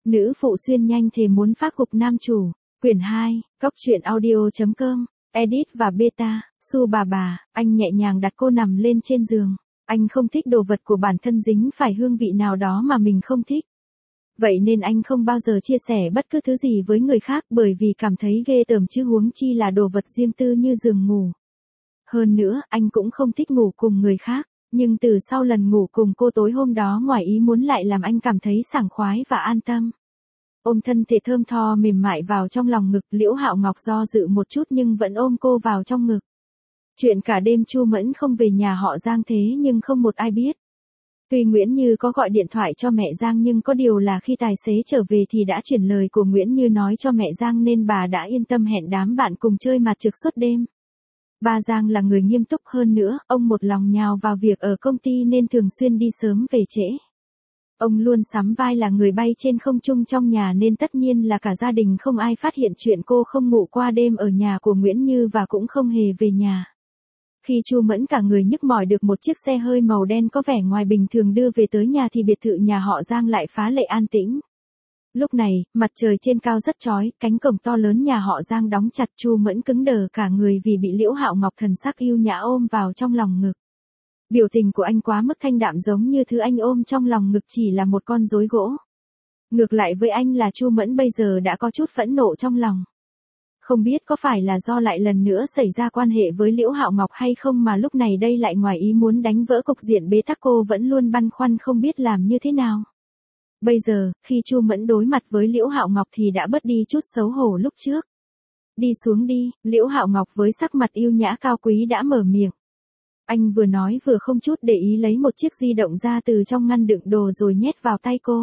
Nữ phụ xuyên nhanh thề muốn phác gục nam chủ. Quyển 2, Cóc truyện audio.com, edit và beta, Su bà, anh nhẹ nhàng đặt cô nằm lên trên giường. Anh không thích đồ vật của bản thân dính phải hương vị nào đó mà mình không thích. Vậy nên anh không bao giờ chia sẻ bất cứ thứ gì với người khác bởi vì cảm thấy ghê tởm chứ huống chi là đồ vật riêng tư như giường ngủ. Hơn nữa, anh cũng không thích ngủ cùng người khác. Nhưng từ sau lần ngủ cùng cô tối hôm đó ngoài ý muốn lại làm anh cảm thấy sảng khoái và an tâm. Ôm thân thể thơm tho mềm mại vào trong lòng ngực, Liễu Hạo Ngọc do dự một chút nhưng vẫn ôm cô vào trong ngực. Chuyện cả đêm Chu Mẫn không về nhà họ Giang thế nhưng không một ai biết. Tuy Nguyễn Như có gọi điện thoại cho mẹ Giang nhưng có điều là khi tài xế trở về thì đã chuyển lời của Nguyễn Như nói cho mẹ Giang nên bà đã yên tâm hẹn đám bạn cùng chơi mặt trược suốt đêm. Ba Giang là người nghiêm túc hơn nữa, ông một lòng nhào vào việc ở công ty nên thường xuyên đi sớm về trễ. Ông luôn sắm vai là người bay trên không trung trong nhà nên tất nhiên là cả gia đình không ai phát hiện chuyện cô không ngủ qua đêm ở nhà của Nguyễn Như và cũng không hề về nhà. Khi Chu Mẫn cả người nhức mỏi được một chiếc xe hơi màu đen có vẻ ngoài bình thường đưa về tới nhà thì biệt thự nhà họ Giang lại phá lệ an tĩnh. Lúc này, mặt trời trên cao rất chói, cánh cổng to lớn nhà họ Giang đóng chặt, Chu Mẫn cứng đờ cả người vì bị Liễu Hạo Ngọc thần sắc yêu nhã ôm vào trong lòng ngực. Biểu tình của anh quá mức thanh đạm giống như thứ anh ôm trong lòng ngực chỉ là một con rối gỗ. Ngược lại với anh là Chu Mẫn bây giờ đã có chút phẫn nộ trong lòng. Không biết có phải là do lại lần nữa xảy ra quan hệ với Liễu Hạo Ngọc hay không mà lúc này đây lại ngoài ý muốn đánh vỡ cục diện bế tắc, cô vẫn luôn băn khoăn không biết làm như thế nào. Bây giờ, khi Chu Mẫn đối mặt với Liễu Hạo Ngọc thì đã bớt đi chút xấu hổ lúc trước. Đi xuống đi, Liễu Hạo Ngọc với sắc mặt yêu nhã cao quý đã mở miệng. Anh vừa nói vừa không chút để ý lấy một chiếc di động ra từ trong ngăn đựng đồ rồi nhét vào tay cô.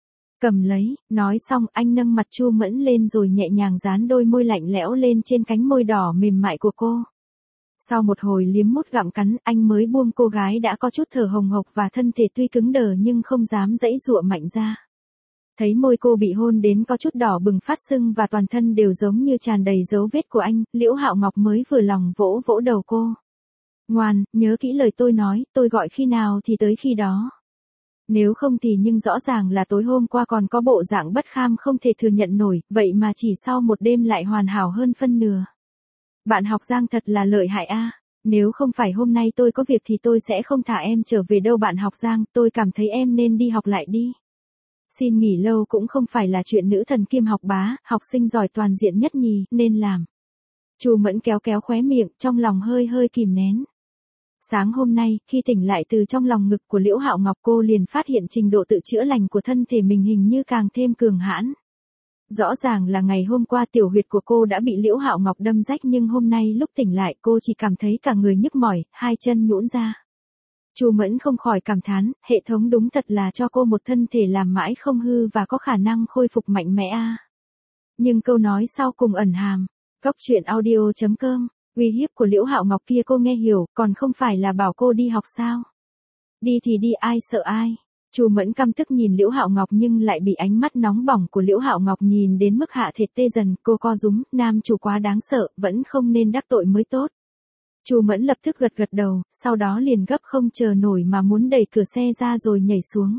Cầm lấy, nói xong anh nâng mặt Chu Mẫn lên rồi nhẹ nhàng dán đôi môi lạnh lẽo lên trên cánh môi đỏ mềm mại của cô. Sau một hồi liếm mút gặm cắn, anh mới buông cô gái đã có chút thở hồng hộc và thân thể tuy cứng đờ nhưng không dám giãy giụa mạnh ra. Thấy môi cô bị hôn đến có chút đỏ bừng phát sưng và toàn thân đều giống như tràn đầy dấu vết của anh, Liễu Hạo Ngọc mới vừa lòng vỗ vỗ đầu cô. Ngoan, nhớ kỹ lời tôi nói, tôi gọi khi nào thì tới khi đó. Nếu không thì nhưng rõ ràng là tối hôm qua còn có bộ dạng bất kham không thể thừa nhận nổi, vậy mà chỉ sau một đêm lại hoàn hảo hơn phân nửa. Bạn học Giang thật là lợi hại a. Nếu không phải hôm nay tôi có việc thì tôi sẽ không thả em trở về đâu bạn học Giang, tôi cảm thấy em nên đi học lại đi. Xin nghỉ lâu cũng không phải là chuyện nữ thần kiêm học bá, học sinh giỏi toàn diện nhất nhì, nên làm. Chu Mẫn kéo kéo khóe miệng, trong lòng hơi hơi kìm nén. Sáng hôm nay, khi tỉnh lại từ trong lòng ngực của Liễu Hạo Ngọc cô liền phát hiện trình độ tự chữa lành của thân thể mình hình như càng thêm cường hãn. Rõ ràng là ngày hôm qua tiểu huyệt của cô đã bị Liễu Hạo Ngọc đâm rách nhưng hôm nay lúc tỉnh lại cô chỉ cảm thấy cả người nhức mỏi, hai chân nhũn ra. Chu Mẫn không khỏi cảm thán, hệ thống đúng thật là cho cô một thân thể làm mãi không hư và có khả năng khôi phục mạnh mẽ a. Nhưng câu nói sau cùng ẩn hàm, Cóc truyện audio.com, uy hiếp của Liễu Hạo Ngọc kia cô nghe hiểu, còn không phải là bảo cô đi học sao? Đi thì đi, ai sợ ai? Chu Mẫn căm tức nhìn Liễu Hạo Ngọc nhưng lại bị ánh mắt nóng bỏng của Liễu Hạo Ngọc nhìn đến mức hạ thịt tê dần, cô co rúm, nam chủ quá đáng sợ, vẫn không nên đắc tội mới tốt. Chu Mẫn lập tức gật đầu, sau đó liền gấp không chờ nổi mà muốn đẩy cửa xe ra rồi nhảy xuống.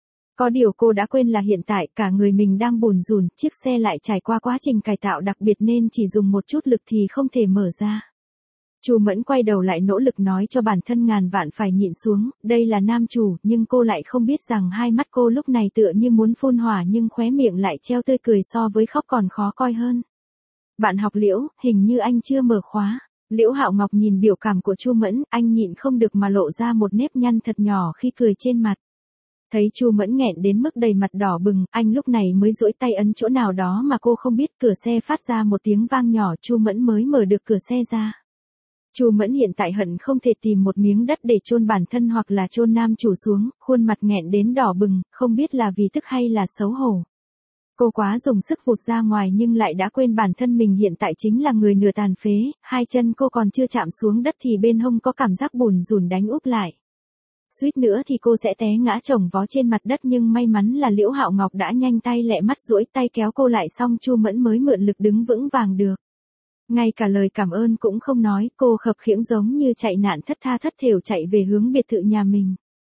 Có điều cô đã quên là hiện tại cả người mình đang bùn rùn, chiếc xe lại trải qua quá trình cải tạo đặc biệt nên chỉ dùng một chút lực thì không thể mở ra. Chu Mẫn quay đầu lại nỗ lực nói cho bản thân ngàn vạn phải nhịn xuống, đây là nam chủ, nhưng cô lại không biết rằng hai mắt cô lúc này tựa như muốn phun hỏa nhưng khóe miệng lại treo tươi cười so với khóc còn khó coi hơn. Bạn học Liễu, hình như anh chưa mở khóa. Liễu Hạo Ngọc nhìn biểu cảm của Chu Mẫn, anh nhịn không được mà lộ ra một nếp nhăn thật nhỏ khi cười trên mặt. Thấy Chu Mẫn nghẹn đến mức đầy mặt đỏ bừng, anh lúc này mới duỗi tay ấn chỗ nào đó mà cô không biết, cửa xe phát ra một tiếng vang nhỏ, Chu Mẫn mới mở được cửa xe ra. Chu Mẫn hiện tại hận không thể tìm một miếng đất để chôn bản thân hoặc là chôn nam chủ xuống, khuôn mặt nghẹn đến đỏ bừng, không biết là vì tức hay là xấu hổ. Cô quá dùng sức vụt ra ngoài nhưng lại đã quên bản thân mình hiện tại chính là người nửa tàn phế, hai chân cô còn chưa chạm xuống đất thì bên hông có cảm giác bùn rùn đánh úp lại. Suýt nữa thì cô sẽ té ngã chồng vó trên mặt đất nhưng may mắn là Liễu Hạo Ngọc đã nhanh tay lẹ mắt duỗi tay kéo cô lại xong Chu Mẫn mới mượn lực đứng vững vàng được. Ngay cả lời cảm ơn cũng không nói, cô khập khiễng giống như chạy nạn thất tha thất thểu chạy về hướng biệt thự nhà mình.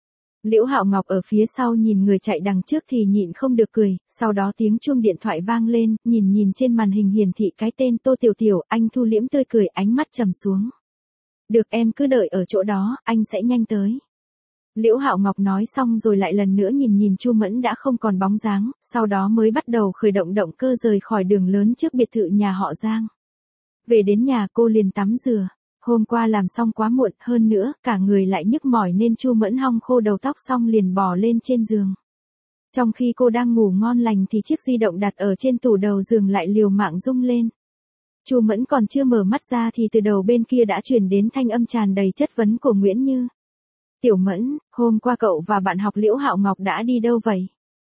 Liễu Hạo Ngọc ở phía sau nhìn người chạy đằng trước thì nhịn không được cười, sau đó tiếng chuông điện thoại vang lên, nhìn trên màn hình hiển thị cái tên Tô Tiểu Tiểu, anh thu liễm tươi cười, ánh mắt trầm xuống. Được, em cứ đợi ở chỗ đó, anh sẽ nhanh tới. Liễu Hạo Ngọc nói xong rồi lại lần nữa nhìn Chu Mẫn đã không còn bóng dáng, sau đó mới bắt đầu khởi động động cơ rời khỏi đường lớn trước biệt thự nhà họ Giang. Về đến nhà cô liền tắm rửa. Hôm qua làm xong quá muộn, hơn nữa, cả người lại nhức mỏi nên Chu Mẫn hong khô đầu tóc xong liền bò lên trên giường. Trong khi cô đang ngủ ngon lành thì chiếc di động đặt ở trên tủ đầu giường lại liều mạng rung lên. Chu Mẫn còn chưa mở mắt ra thì từ đầu bên kia đã truyền đến thanh âm tràn đầy chất vấn của Nguyễn Như. Tiểu Mẫn, hôm qua cậu và bạn học Liễu Hạo Ngọc đã đi đâu vậy?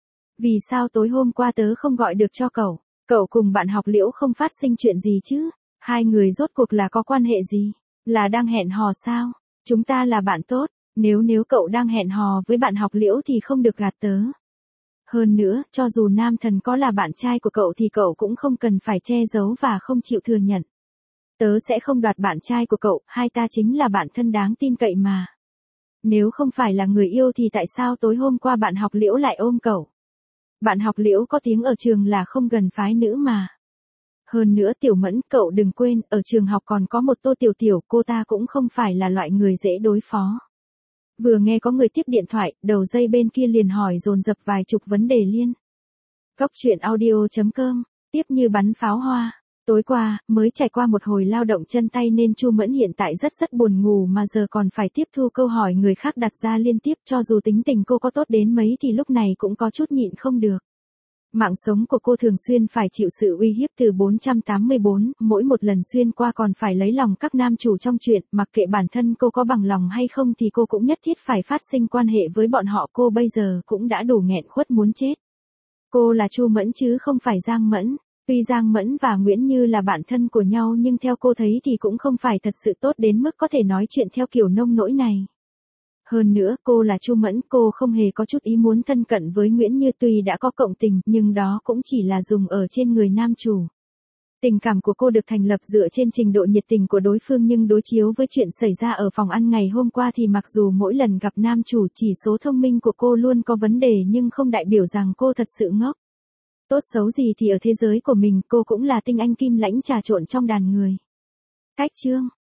Vì sao tối hôm qua tớ không gọi được cho cậu? Cậu cùng bạn học Liễu không phát sinh chuyện gì chứ? Hai người rốt cuộc là có quan hệ gì? Là đang hẹn hò sao? Chúng ta là bạn tốt, nếu cậu đang hẹn hò với bạn học Liễu thì không được gạt tớ. Hơn nữa, cho dù nam thần có là bạn trai của cậu thì cậu cũng không cần phải che giấu và không chịu thừa nhận. Tớ sẽ không đoạt bạn trai của cậu, hai ta chính là bạn thân đáng tin cậy mà. Nếu không phải là người yêu thì tại sao tối hôm qua bạn học Liễu lại ôm cậu? Bạn học Liễu có tiếng ở trường là không gần phái nữ mà. Hơn nữa Tiểu Mẫn, cậu đừng quên, ở trường học còn có một Tô Tiểu Tiểu, cô ta cũng không phải là loại người dễ đối phó. Vừa nghe có người tiếp điện thoại, đầu dây bên kia liền hỏi dồn dập vài chục vấn đề liên. Cóc truyện audio.com, tiếp như bắn pháo hoa. Tối qua, mới trải qua một hồi lao động chân tay nên Chu Mẫn hiện tại rất buồn ngủ mà giờ còn phải tiếp thu câu hỏi người khác đặt ra liên tiếp, cho dù tính tình cô có tốt đến mấy thì lúc này cũng có chút nhịn không được. Mạng sống của cô thường xuyên phải chịu sự uy hiếp từ 484, mỗi một lần xuyên qua còn phải lấy lòng các nam chủ trong chuyện, mặc kệ bản thân cô có bằng lòng hay không thì cô cũng nhất thiết phải phát sinh quan hệ với bọn họ, cô bây giờ cũng đã đủ nghẹn khuất muốn chết. Cô là Chu Mẫn chứ không phải Giang Mẫn. Tuy Giang Mẫn và Nguyễn Như là bạn thân của nhau nhưng theo cô thấy thì cũng không phải thật sự tốt đến mức có thể nói chuyện theo kiểu nông nỗi này. Hơn nữa, cô là Chu Mẫn, cô không hề có chút ý muốn thân cận với Nguyễn Như, tuy đã có cộng tình, nhưng đó cũng chỉ là dùng ở trên người nam chủ. Tình cảm của cô được thành lập dựa trên trình độ nhiệt tình của đối phương, nhưng đối chiếu với chuyện xảy ra ở phòng ăn ngày hôm qua thì mặc dù mỗi lần gặp nam chủ chỉ số thông minh của cô luôn có vấn đề nhưng không đại biểu rằng cô thật sự ngốc. Tốt xấu gì thì ở thế giới của mình cô cũng là tinh anh kim lãnh trà trộn trong đàn người. Cách chương